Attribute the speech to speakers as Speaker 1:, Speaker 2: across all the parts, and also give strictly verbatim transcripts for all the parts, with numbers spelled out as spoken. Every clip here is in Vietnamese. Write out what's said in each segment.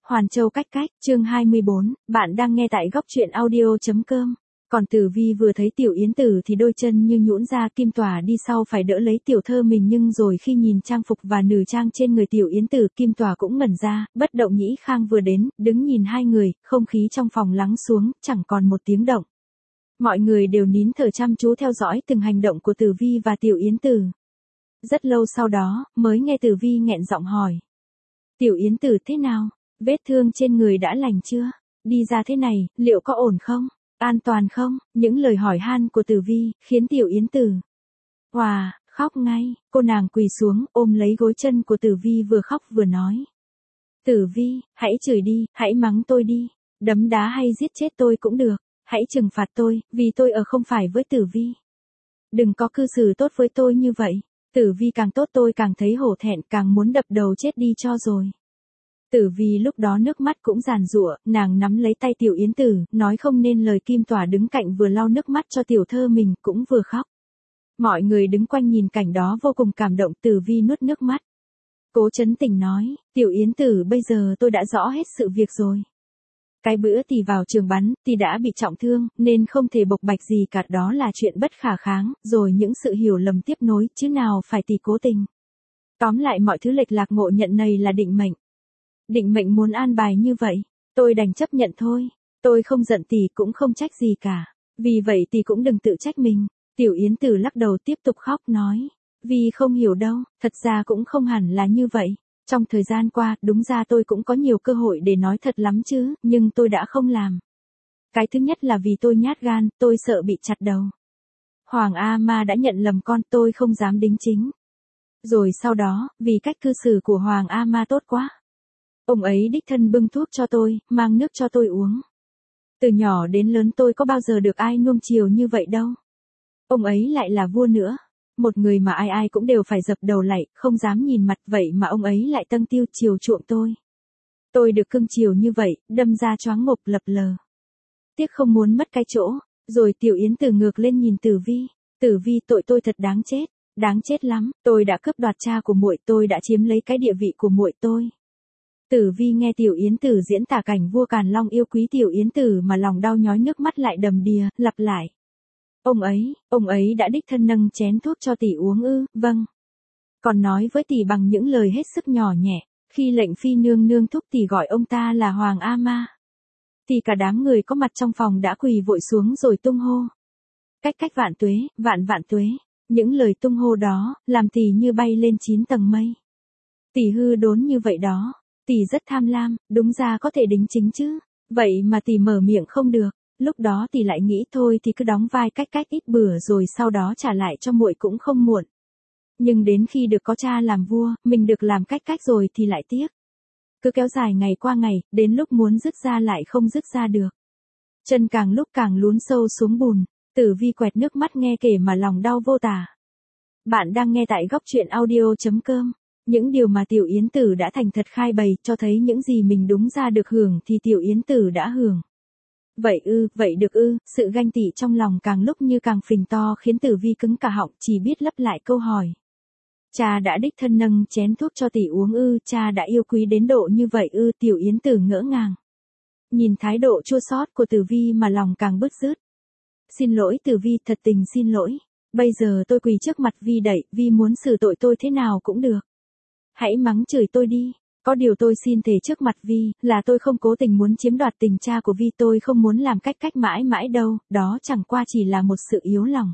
Speaker 1: Hoàn Châu cách cách, chương hai mươi bốn, bạn đang nghe tại góc truyện audio.com. Còn Tử Vi vừa thấy Tiểu Yến Tử thì đôi chân như nhũn ra, Kim Tỏa đi sau phải đỡ lấy tiểu thơ mình, nhưng rồi khi nhìn trang phục và nữ trang trên người Tiểu Yến Tử, Kim Tỏa cũng ngẩn ra. Bất động Nhĩ Khang vừa đến, đứng nhìn hai người, không khí trong phòng lắng xuống, chẳng còn một tiếng động. Mọi người đều nín thở chăm chú theo dõi từng hành động của Tử Vi và Tiểu Yến Tử. Rất lâu sau đó, mới nghe Tử Vi nghẹn giọng hỏi. Tiểu Yến Tử thế nào? Vết thương trên người đã lành chưa? Đi ra thế này, liệu có ổn không? An toàn không? Những lời hỏi han của Tử Vi, khiến Tiểu Yến Tử Hòa, khóc ngay, cô nàng quỳ xuống, ôm lấy gối chân của Tử Vi vừa khóc vừa nói. Tử Vi, hãy chửi đi, hãy mắng tôi đi, đấm đá hay giết chết tôi cũng được, hãy trừng phạt tôi, vì tôi ở không phải với Tử Vi. Đừng có cư xử tốt với tôi như vậy, Tử Vi càng tốt tôi càng thấy hổ thẹn, càng muốn đập đầu chết đi cho rồi. Tử Vi lúc đó nước mắt cũng giàn giụa, nàng nắm lấy tay Tiểu Yến Tử, nói không nên lời. Kim Tỏa đứng cạnh vừa lau nước mắt cho tiểu thơ mình, cũng vừa khóc. Mọi người đứng quanh nhìn cảnh đó vô cùng cảm động. Tử Vi nuốt nước mắt. Cố Chấn Tình nói, Tiểu Yến Tử, bây giờ tôi đã rõ hết sự việc rồi. Cái bữa tỷ vào trường bắn, tỷ đã bị trọng thương, nên không thể bộc bạch gì cả, đó là chuyện bất khả kháng, rồi những sự hiểu lầm tiếp nối, chứ nào phải tỷ cố tình. Tóm lại mọi thứ lệch lạc ngộ nhận này là định mệnh. Định mệnh muốn an bài như vậy, tôi đành chấp nhận thôi. Tôi không giận tỷ cũng không trách gì cả. Vì vậy tỷ cũng đừng tự trách mình. Tiểu Yến Tử lắc đầu tiếp tục khóc nói. Vì không hiểu đâu, thật ra cũng không hẳn là như vậy. Trong thời gian qua, đúng ra tôi cũng có nhiều cơ hội để nói thật lắm chứ, nhưng tôi đã không làm. Cái thứ nhất là vì tôi nhát gan, tôi sợ bị chặt đầu. Hoàng A Ma đã nhận lầm con, tôi không dám đính chính. Rồi sau đó, vì cách cư xử của Hoàng A Ma tốt quá. Ông ấy đích thân bưng thuốc cho tôi, mang nước cho tôi uống. Từ nhỏ đến lớn tôi có bao giờ được ai nuông chiều như vậy đâu. Ông ấy lại là vua nữa. Một người mà ai ai cũng đều phải dập đầu lạy, không dám nhìn mặt, vậy mà ông ấy lại tâng tiêu chiều chuộng tôi. Tôi được cưng chiều như vậy, đâm ra choáng ngộp lập lờ. Tiếc không muốn mất cái chỗ. Rồi Tiểu Yến Tử ngược lên nhìn Tử Vi. Tử Vi, tội tôi thật đáng chết. Đáng chết lắm, tôi đã cướp đoạt cha của muội, tôi đã chiếm lấy cái địa vị của muội tôi. Tử Vi nghe Tiểu Yến Tử diễn tả cảnh vua Càn Long yêu quý Tiểu Yến Tử mà lòng đau nhói, nước mắt lại đầm đìa, lặp lại. Ông ấy, ông ấy đã đích thân nâng chén thuốc cho tỷ uống ư? Vâng. Còn nói với tỷ bằng những lời hết sức nhỏ nhẹ, khi lệnh phi nương nương thúc tỷ gọi ông ta là Hoàng A Ma. Thì cả đám người có mặt trong phòng đã quỳ vội xuống rồi tung hô. Cách cách vạn tuế, vạn vạn tuế. Những lời tung hô đó, làm tỷ như bay lên chín tầng mây. Tỷ hư đốn như vậy đó. Tỷ rất tham lam, đúng ra có thể đính chính chứ. Vậy mà tỷ mở miệng không được. Lúc đó tỷ lại nghĩ thôi thì cứ đóng vai cách cách ít bữa rồi sau đó trả lại cho muội cũng không muộn. Nhưng đến khi được có cha làm vua, mình được làm cách cách rồi thì lại tiếc. Cứ kéo dài ngày qua ngày, đến lúc muốn dứt ra lại không dứt ra được. Chân càng lúc càng lún sâu xuống bùn. Tử Vi quẹt nước mắt nghe kể mà lòng đau vô tả. Bạn đang nghe tại góc truyện audio.com. Những điều mà Tiểu Yến Tử đã thành thật khai bày, cho thấy những gì mình đúng ra được hưởng thì Tiểu Yến Tử đã hưởng. Vậy ư, vậy được ư, sự ganh tị trong lòng càng lúc như càng phình to khiến Tử Vi cứng cả họng, chỉ biết lấp lại câu hỏi. Cha đã đích thân nâng chén thuốc cho tỷ uống ư? Cha đã yêu quý đến độ như vậy ư? Tiểu Yến Tử ngỡ ngàng. Nhìn thái độ chua xót của Tử Vi mà lòng càng bứt rứt. Xin lỗi Tử Vi, thật tình xin lỗi. Bây giờ tôi quỳ trước mặt Vi đẩy, Vi muốn xử tội tôi thế nào cũng được. Hãy mắng chửi tôi đi. Có điều tôi xin thề trước mặt Vi, là tôi không cố tình muốn chiếm đoạt tình cha của Vi, tôi không muốn làm cách cách mãi mãi đâu, đó chẳng qua chỉ là một sự yếu lòng.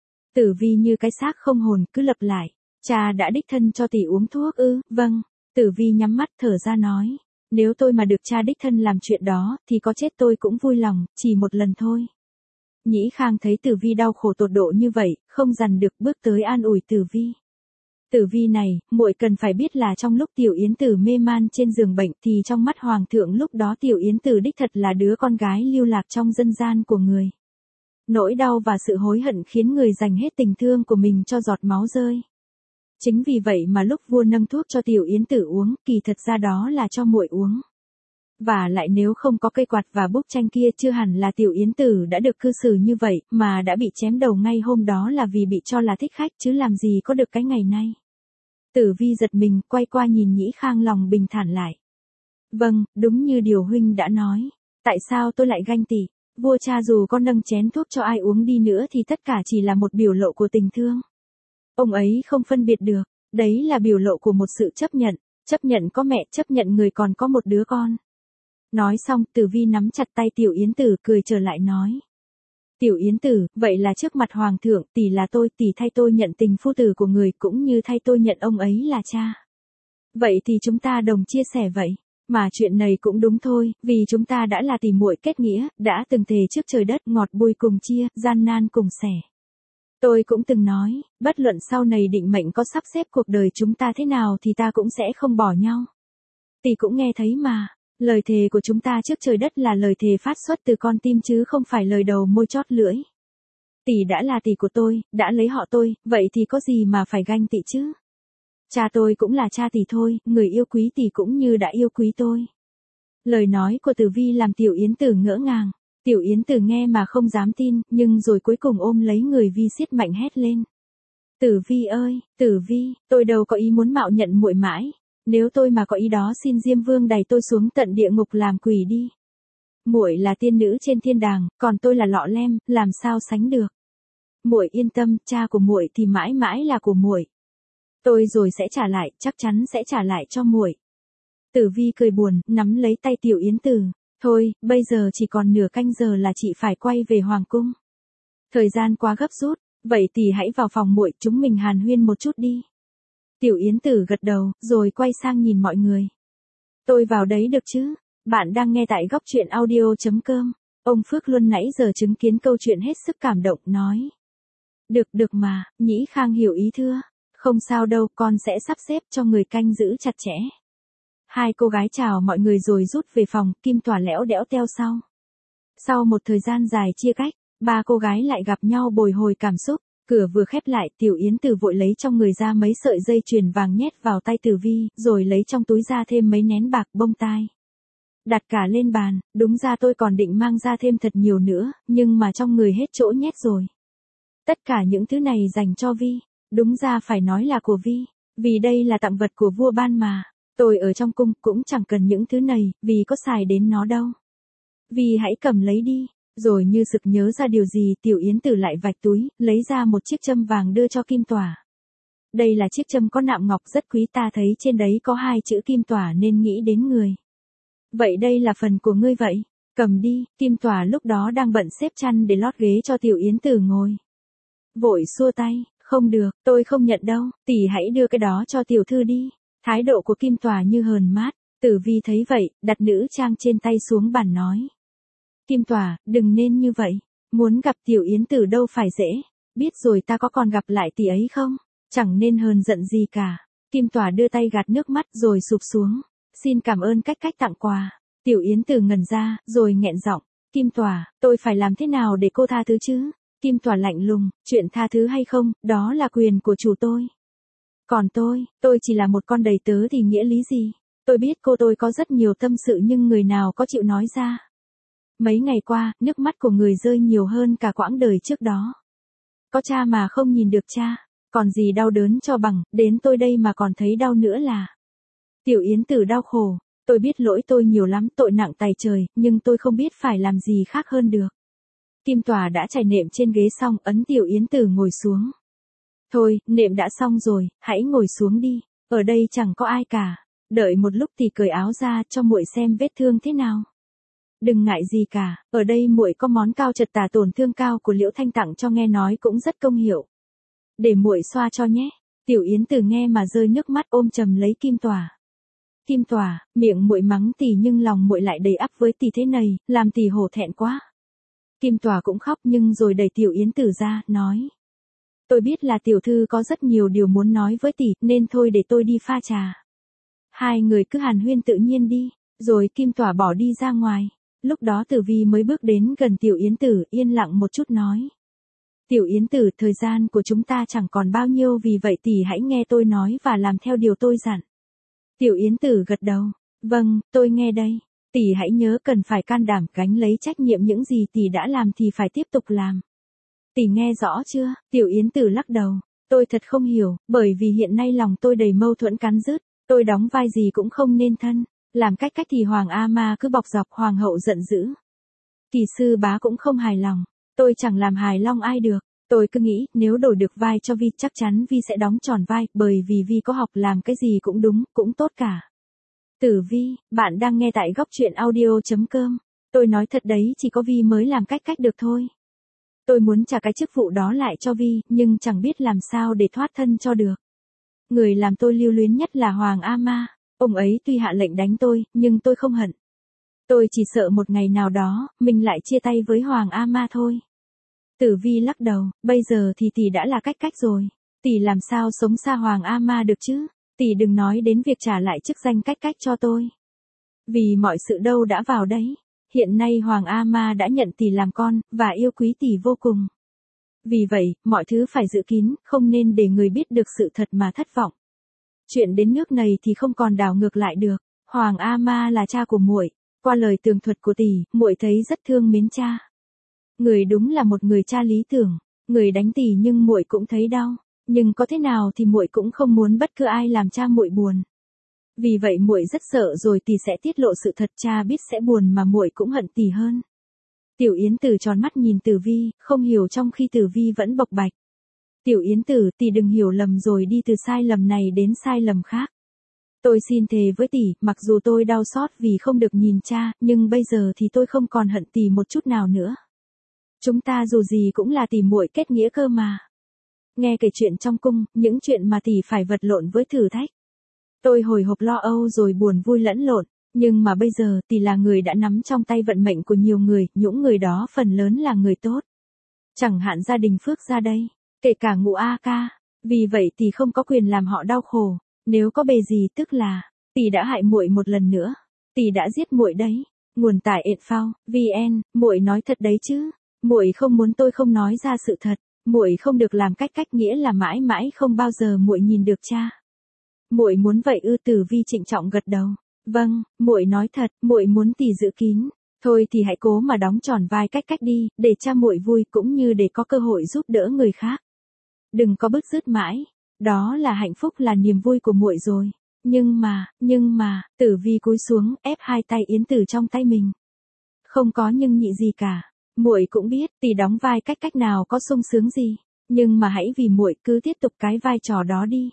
Speaker 1: Tử Vi như cái xác không hồn, cứ lặp lại. Cha đã đích thân cho tỷ uống thuốc ư? Vâng. Tử Vi nhắm mắt thở ra nói. Nếu tôi mà được cha đích thân làm chuyện đó, thì có chết tôi cũng vui lòng, chỉ một lần thôi. Nhĩ Khang thấy Tử Vi đau khổ tột độ như vậy, không dằn được bước tới an ủi Tử Vi. Tử Vi này, muội cần phải biết là trong lúc Tiểu Yến Tử mê man trên giường bệnh thì trong mắt Hoàng thượng lúc đó Tiểu Yến Tử đích thật là đứa con gái lưu lạc trong dân gian của người. Nỗi đau và sự hối hận khiến người dành hết tình thương của mình cho giọt máu rơi. Chính vì vậy mà lúc vua nâng thuốc cho Tiểu Yến Tử uống, kỳ thật ra đó là cho muội uống. Và lại nếu không có cây quạt và bức tranh kia chưa hẳn là Tiểu Yến Tử đã được cư xử như vậy, mà đã bị chém đầu ngay hôm đó là vì bị cho là thích khách chứ làm gì có được cái ngày nay. Tử Vi giật mình, quay qua nhìn Nhĩ Khang, lòng bình thản lại. Vâng, đúng như điều huynh đã nói. Tại sao tôi lại ganh tị? Vua cha dù có nâng chén thuốc cho ai uống đi nữa thì tất cả chỉ là một biểu lộ của tình thương. Ông ấy không phân biệt được, đấy là biểu lộ của một sự chấp nhận, chấp nhận có mẹ, chấp nhận người còn có một đứa con. Nói xong, Tử Vi nắm chặt tay Tiểu Yến Tử cười trở lại nói. Tiểu Yến Tử, vậy là trước mặt Hoàng thượng, tỷ là tôi, tỷ thay tôi nhận tình phu tử của người cũng như thay tôi nhận ông ấy là cha. Vậy thì chúng ta đồng chia sẻ vậy. Mà chuyện này cũng đúng thôi, vì chúng ta đã là tỷ muội kết nghĩa, đã từng thề trước trời đất ngọt bùi cùng chia, gian nan cùng sẻ. Tôi cũng từng nói, bất luận sau này định mệnh có sắp xếp cuộc đời chúng ta thế nào thì ta cũng sẽ không bỏ nhau. Tỷ cũng nghe thấy mà, lời thề của chúng ta trước trời đất là lời thề phát xuất từ con tim chứ không phải lời đầu môi chót lưỡi. Tỷ đã là tỷ của tôi, đã lấy họ tôi, vậy thì có gì mà phải ganh tị chứ? Cha tôi cũng là cha tỷ thôi, người yêu quý tỷ cũng như đã yêu quý tôi. Lời nói của Tử Vi làm Tiểu Yến Tử ngỡ ngàng. Tiểu Yến Tử nghe mà không dám tin, nhưng rồi cuối cùng ôm lấy người Vi siết mạnh hét lên. Tử Vi ơi, Tử Vi, tôi đâu có ý muốn mạo nhận muội mãi. Nếu tôi mà có ý đó xin Diêm Vương đày tôi xuống tận địa ngục làm quỷ đi. Muội là tiên nữ trên thiên đàng, còn tôi là lọ lem, làm sao sánh được. Muội yên tâm, cha của muội thì mãi mãi là của muội. Tôi rồi sẽ trả lại, chắc chắn sẽ trả lại cho muội. Tử Vi cười buồn, nắm lấy tay Tiểu Yến Tử. Thôi, bây giờ chỉ còn nửa canh giờ là chị phải quay về Hoàng cung. Thời gian quá gấp rút, vậy thì hãy vào phòng muội, chúng mình hàn huyên một chút đi. Tiểu Yến Tử gật đầu, rồi quay sang nhìn mọi người. Tôi vào đấy được chứ? Bạn đang nghe tại góc truyện audio chấm com. Ông Phước Luân nãy giờ chứng kiến câu chuyện hết sức cảm động, nói. Được được mà, Nhĩ Khang hiểu ý thưa. Không sao đâu, con sẽ sắp xếp cho người canh giữ chặt chẽ. Hai cô gái chào mọi người rồi rút về phòng, Kim Tỏa lẽo đẽo theo sau. Sau một thời gian dài chia cách, ba cô gái lại gặp nhau bồi hồi cảm xúc. Cửa vừa khép lại, Tiểu Yến Tử vội lấy trong người ra mấy sợi dây chuyền vàng nhét vào tay Tử Vi, rồi lấy trong túi ra thêm mấy nén bạc bông tai. Đặt cả lên bàn, đúng ra tôi còn định mang ra thêm thật nhiều nữa, nhưng mà trong người hết chỗ nhét rồi. Tất cả những thứ này dành cho Vi, đúng ra phải nói là của Vi, vì đây là tặng vật của vua ban mà. Tôi ở trong cung cũng chẳng cần những thứ này, vì có xài đến nó đâu. Vi hãy cầm lấy đi. Rồi như sực nhớ ra điều gì, Tiểu Yến Tử lại vạch túi, lấy ra một chiếc châm vàng đưa cho Kim Tỏa. Đây là chiếc châm có nạm ngọc rất quý, ta thấy trên đấy có hai chữ Kim Tỏa nên nghĩ đến người. Vậy đây là phần của ngươi vậy, cầm đi. Kim Tỏa lúc đó đang bận xếp chăn để lót ghế cho Tiểu Yến Tử ngồi. Vội xua tay, không được, tôi không nhận đâu, tỷ hãy đưa cái đó cho tiểu thư đi. Thái độ của Kim Tỏa như hờn mát. Tử Vi thấy vậy, đặt nữ trang trên tay xuống bàn nói. Kim Tỏa, đừng nên như vậy. Muốn gặp Tiểu Yến Tử đâu phải dễ. Biết rồi ta có còn gặp lại tỷ ấy không? Chẳng nên hờn giận gì cả. Kim Tỏa đưa tay gạt nước mắt rồi sụp xuống. Xin cảm ơn cách cách tặng quà. Tiểu Yến Tử ngẩn ra, rồi nghẹn giọng. Kim Tỏa, tôi phải làm thế nào để cô tha thứ chứ? Kim Tỏa lạnh lùng, chuyện tha thứ hay không, đó là quyền của chủ tôi. Còn tôi, tôi chỉ là một con đầy tớ thì nghĩa lý gì? Tôi biết cô tôi có rất nhiều tâm sự nhưng người nào có chịu nói ra. Mấy ngày qua, nước mắt của người rơi nhiều hơn cả quãng đời trước đó. Có cha mà không nhìn được cha, còn gì đau đớn cho bằng, đến tôi đây mà còn thấy đau nữa là. Tiểu Yến Tử đau khổ, tôi biết lỗi tôi nhiều lắm, tội nặng tày trời, nhưng tôi không biết phải làm gì khác hơn được. Kim Tỏa đã trải nệm trên ghế xong, ấn Tiểu Yến Tử ngồi xuống. Thôi, nệm đã xong rồi, hãy ngồi xuống đi, ở đây chẳng có ai cả. Đợi một lúc thì cởi áo ra cho muội xem vết thương thế nào. Đừng ngại gì cả, ở đây muội có món cao chật tà tổn thương cao của Liễu Thanh tặng cho, nghe nói cũng rất công hiệu. Để muội xoa cho nhé. Tiểu Yến Tử nghe mà rơi nước mắt, ôm chầm lấy Kim Tỏa. Kim Tỏa, miệng muội mắng tỷ nhưng lòng muội lại đầy ắp với tỷ thế này, làm tỷ hổ thẹn quá. Kim Tỏa cũng khóc nhưng rồi đẩy Tiểu Yến Tử ra, nói. Tôi biết là tiểu thư có rất nhiều điều muốn nói với tỷ, nên thôi để tôi đi pha trà. Hai người cứ hàn huyên tự nhiên đi, rồi Kim Tỏa bỏ đi ra ngoài. Lúc đó Tử Vi mới bước đến gần Tiểu Yến Tử, yên lặng một chút nói. Tiểu Yến Tử, thời gian của chúng ta chẳng còn bao nhiêu, vì vậy tỷ hãy nghe tôi nói và làm theo điều tôi dặn. Tiểu Yến Tử gật đầu. Vâng, tôi nghe đây. Tỷ hãy nhớ cần phải can đảm gánh lấy trách nhiệm, những gì tỷ đã làm thì phải tiếp tục làm. Tỷ nghe rõ chưa? Tiểu Yến Tử lắc đầu. Tôi thật không hiểu, bởi vì hiện nay lòng tôi đầy mâu thuẫn cắn rứt, tôi đóng vai gì cũng không nên thân. Làm cách cách thì Hoàng A Ma cứ bọc dọc, hoàng hậu giận dữ. Kỳ sư bá cũng không hài lòng, tôi chẳng làm hài lòng ai được. Tôi cứ nghĩ nếu đổi được vai cho Vi chắc chắn Vi sẽ đóng tròn vai, bởi vì Vi có học làm cái gì cũng đúng, cũng tốt cả. Tử Vi, bạn đang nghe tại góc truyện audio.com. Tôi nói thật đấy, chỉ có Vi mới làm cách cách được thôi. Tôi muốn trả cái chức vụ đó lại cho Vi, nhưng chẳng biết làm sao để thoát thân cho được. Người làm tôi lưu luyến nhất là Hoàng A Ma. Ông ấy tuy hạ lệnh đánh tôi, nhưng tôi không hận. Tôi chỉ sợ một ngày nào đó, mình lại chia tay với Hoàng A Ma thôi. Tử Vi lắc đầu, bây giờ thì tỷ đã là cách cách rồi. Tỷ làm sao sống xa Hoàng A Ma được chứ? Tỷ đừng nói đến việc trả lại chức danh cách cách cho tôi. Vì mọi sự đâu đã vào đấy. Hiện nay Hoàng A Ma đã nhận tỷ làm con, và yêu quý tỷ vô cùng. Vì vậy, mọi thứ phải giữ kín, không nên để người biết được sự thật mà thất vọng. Chuyện đến nước này thì không còn đảo ngược lại được. Hoàng A Ma là cha của muội. Qua lời tường thuật của tỷ, muội thấy rất thương mến cha. Người đúng là một người cha lý tưởng. Người đánh tỷ nhưng muội cũng thấy đau. Nhưng có thế nào thì muội cũng không muốn bất cứ ai làm cha muội buồn. Vì vậy muội rất sợ rồi tỷ sẽ tiết lộ sự thật, cha biết sẽ buồn mà muội cũng hận tỷ hơn. Tiểu Yến Tử tròn mắt nhìn Tử Vi, không hiểu trong khi Tử Vi vẫn bộc bạch. Tiểu Yến Tử, tỷ đừng hiểu lầm rồi đi từ sai lầm này đến sai lầm khác. Tôi xin thề với tỷ, mặc dù tôi đau xót vì không được nhìn cha, nhưng bây giờ thì tôi không còn hận tỷ một chút nào nữa. Chúng ta dù gì cũng là tỷ muội kết nghĩa cơ mà. Nghe kể chuyện trong cung, những chuyện mà tỷ phải vật lộn với thử thách. Tôi hồi hộp lo âu rồi buồn vui lẫn lộn, nhưng mà bây giờ tỷ là người đã nắm trong tay vận mệnh của nhiều người, những người đó phần lớn là người tốt. Chẳng hạn gia đình Phước Gia đây, kể cả Ngũ A Ca, vì vậy tỷ không có quyền làm họ đau khổ, nếu có bề gì tức là tỷ đã hại muội một lần nữa, tỷ đã giết muội đấy. Nguồn tải info vn, muội nói thật đấy chứ? Muội không muốn tôi không nói ra sự thật, muội không được làm cách cách nghĩa là mãi mãi không bao giờ muội nhìn được cha. Muội muốn vậy ư? Tử Vi trịnh trọng gật đầu. Vâng, muội nói thật, muội muốn tỷ giữ kín. Thôi thì hãy cố mà đóng tròn vai cách cách đi, để cha muội vui cũng như để có cơ hội giúp đỡ người khác. Đừng có bứt rứt mãi, đó là hạnh phúc, là niềm vui của muội rồi. Nhưng mà, nhưng mà, Tử Vi cúi xuống, ép hai tay Yến Tử trong tay mình. Không có nhưng nhị gì cả. Muội cũng biết, tỷ đóng vai cách cách nào có sung sướng gì, nhưng mà hãy vì muội cứ tiếp tục cái vai trò đó đi.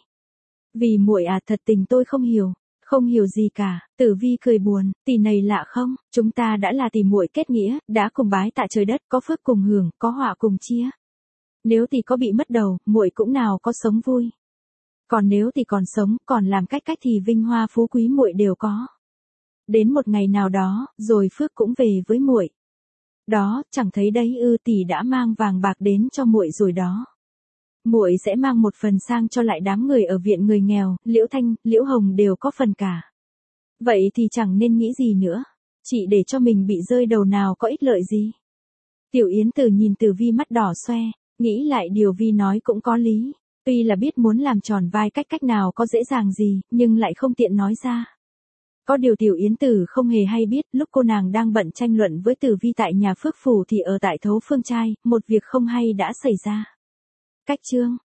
Speaker 1: Vì muội à, thật tình tôi không hiểu, không hiểu gì cả. Tử Vi cười buồn, tỷ này lạ không, chúng ta đã là tỷ muội kết nghĩa, đã cùng bái tạ trời đất, có phước cùng hưởng, có họa cùng chia. Nếu tỷ có bị mất đầu, muội cũng nào có sống vui. Còn nếu tỷ còn sống, còn làm cách cách thì vinh hoa phú quý muội đều có. Đến một ngày nào đó, rồi phước cũng về với muội. Đó, chẳng thấy đấy ư, tỷ đã mang vàng bạc đến cho muội rồi đó. Muội sẽ mang một phần sang cho lại đám người ở viện người nghèo, Liễu Thanh, Liễu Hồng đều có phần cả. Vậy thì chẳng nên nghĩ gì nữa, chỉ để cho mình bị rơi đầu nào có ích lợi gì. Tiểu Yến Tử nhìn Tử Vi mắt đỏ xoe, nghĩ lại điều Vi nói cũng có lý. Tuy là biết muốn làm tròn vai cách cách nào có dễ dàng gì, nhưng lại không tiện nói ra. Có điều Tiểu Yến Tử không hề hay biết, lúc cô nàng đang bận tranh luận với Tử Vi tại nhà Phước Phủ thì ở tại Thấu Phương Trai, một việc không hay đã xảy ra. Cách chương